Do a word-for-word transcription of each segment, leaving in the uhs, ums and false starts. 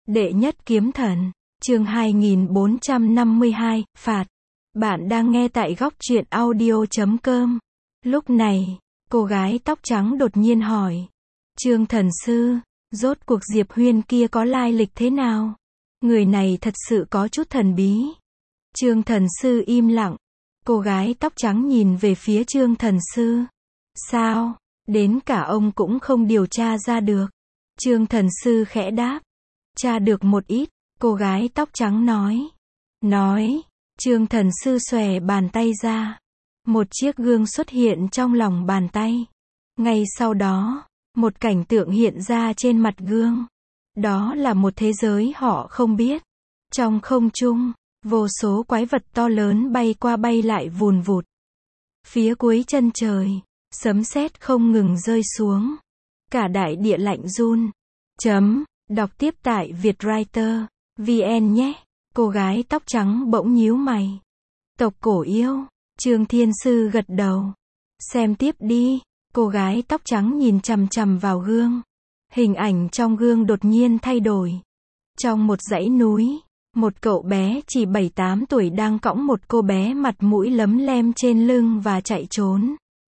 Đệ nhất kiếm thần, chương hai nghìn bốn trăm năm mươi hai, phạt. Bạn đang nghe tại góc truyện audio chấm com. Lúc này, cô gái tóc trắng đột nhiên hỏi. Trương thần sư, rốt cuộc Diệp Huyên kia có lai lịch thế nào? Người này thật sự có chút thần bí. Trương thần sư im lặng. Cô gái tóc trắng nhìn về phía Trương thần sư. Sao? Đến cả ông cũng không điều tra ra được. Trương thần sư khẽ đáp. Tra được một ít, cô gái tóc trắng nói. Nói, Trương thần sư xòe bàn tay ra. Một chiếc gương xuất hiện trong lòng bàn tay. Ngay sau đó, một cảnh tượng hiện ra trên mặt gương. Đó là một thế giới họ không biết. Trong không trung, vô số quái vật to lớn bay qua bay lại vùn vụt. Phía cuối chân trời, sấm sét không ngừng rơi xuống. Cả đại địa lạnh run. Chấm. Đọc tiếp tại Vietwriter chấm vn nhé. Cô gái tóc trắng bỗng nhíu mày. Tộc cổ yêu. Trương Thiên Sư gật đầu. Xem tiếp đi. Cô gái tóc trắng nhìn chằm chằm vào gương. Hình ảnh trong gương đột nhiên thay đổi. Trong một dãy núi, một cậu bé chỉ bảy tám tuổi đang cõng một cô bé mặt mũi lấm lem trên lưng và chạy trốn.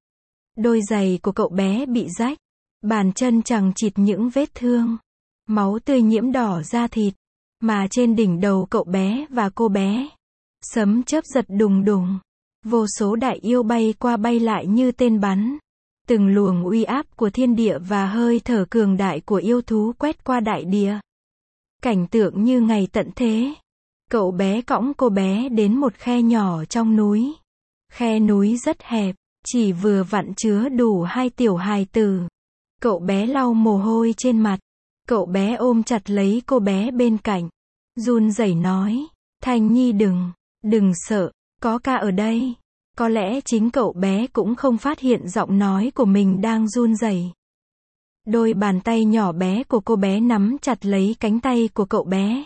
Đôi giày của cậu bé bị rách. Bàn chân chằng chịt những vết thương. Máu tươi nhiễm đỏ da thịt. Mà trên đỉnh đầu cậu bé và cô bé, sấm chớp giật đùng đùng. Vô số đại yêu bay qua bay lại như tên bắn. Từng luồng uy áp của thiên địa và hơi thở cường đại của yêu thú quét qua đại địa. Cảnh tượng như ngày tận thế. Cậu bé cõng cô bé đến một khe nhỏ trong núi. Khe núi rất hẹp, chỉ vừa vặn chứa đủ hai tiểu hài tử. Cậu bé lau mồ hôi trên mặt. Cậu bé ôm chặt lấy cô bé bên cạnh. Run rẩy nói. Thanh Nhi đừng, đừng sợ, có ca ở đây. Có lẽ chính cậu bé cũng không phát hiện giọng nói của mình đang run rẩy. Đôi bàn tay nhỏ bé của cô bé nắm chặt lấy cánh tay của cậu bé.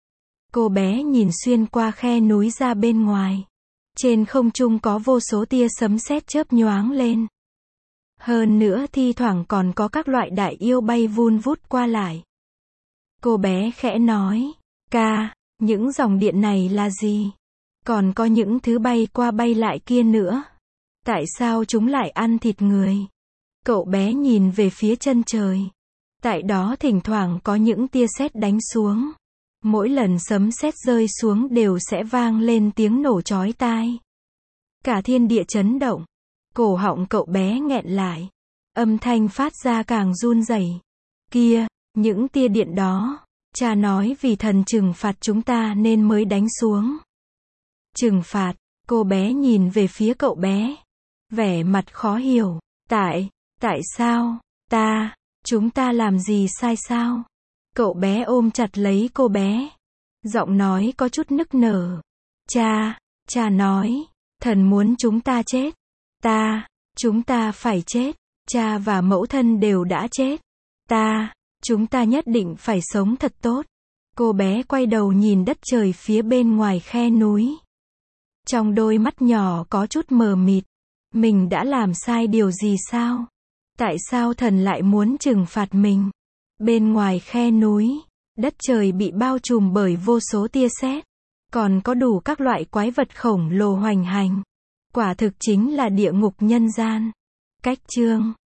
Cô bé nhìn xuyên qua khe núi ra bên ngoài. Trên không trung có vô số tia sấm sét chớp nhoáng lên. Hơn nữa thi thoảng còn có các loại đại yêu bay vun vút qua lại. Cô bé khẽ nói. Ca, những dòng điện này là gì? Còn có những thứ bay qua bay lại kia nữa. Tại sao chúng lại ăn thịt người? Cậu bé nhìn về phía chân trời. Tại đó thỉnh thoảng có những tia sét đánh xuống. Mỗi lần sấm sét rơi xuống đều sẽ vang lên tiếng nổ chói tai. Cả thiên địa chấn động. Cổ họng cậu bé nghẹn lại. Âm thanh phát ra càng run rẩy. Kia, những tia điện đó, cha nói vì thần trừng phạt chúng ta nên mới đánh xuống. Trừng phạt, cô bé nhìn về phía cậu bé. Vẻ mặt khó hiểu. Tại, tại sao, ta, chúng ta làm gì sai sao? Cậu bé ôm chặt lấy cô bé. Giọng nói có chút nức nở. Cha, cha nói, thần muốn chúng ta chết. Ta, chúng ta phải chết. Cha và mẫu thân đều đã chết. Ta, chúng ta nhất định phải sống thật tốt. Cô bé quay đầu nhìn đất trời phía bên ngoài khe núi. Trong đôi mắt nhỏ có chút mờ mịt. Mình đã làm sai điều gì sao? Tại sao thần lại muốn trừng phạt mình? Bên ngoài khe núi, đất trời bị bao trùm bởi vô số tia sét. Còn có đủ các loại quái vật khổng lồ hoành hành. Quả thực chính là địa ngục nhân gian. Cách chương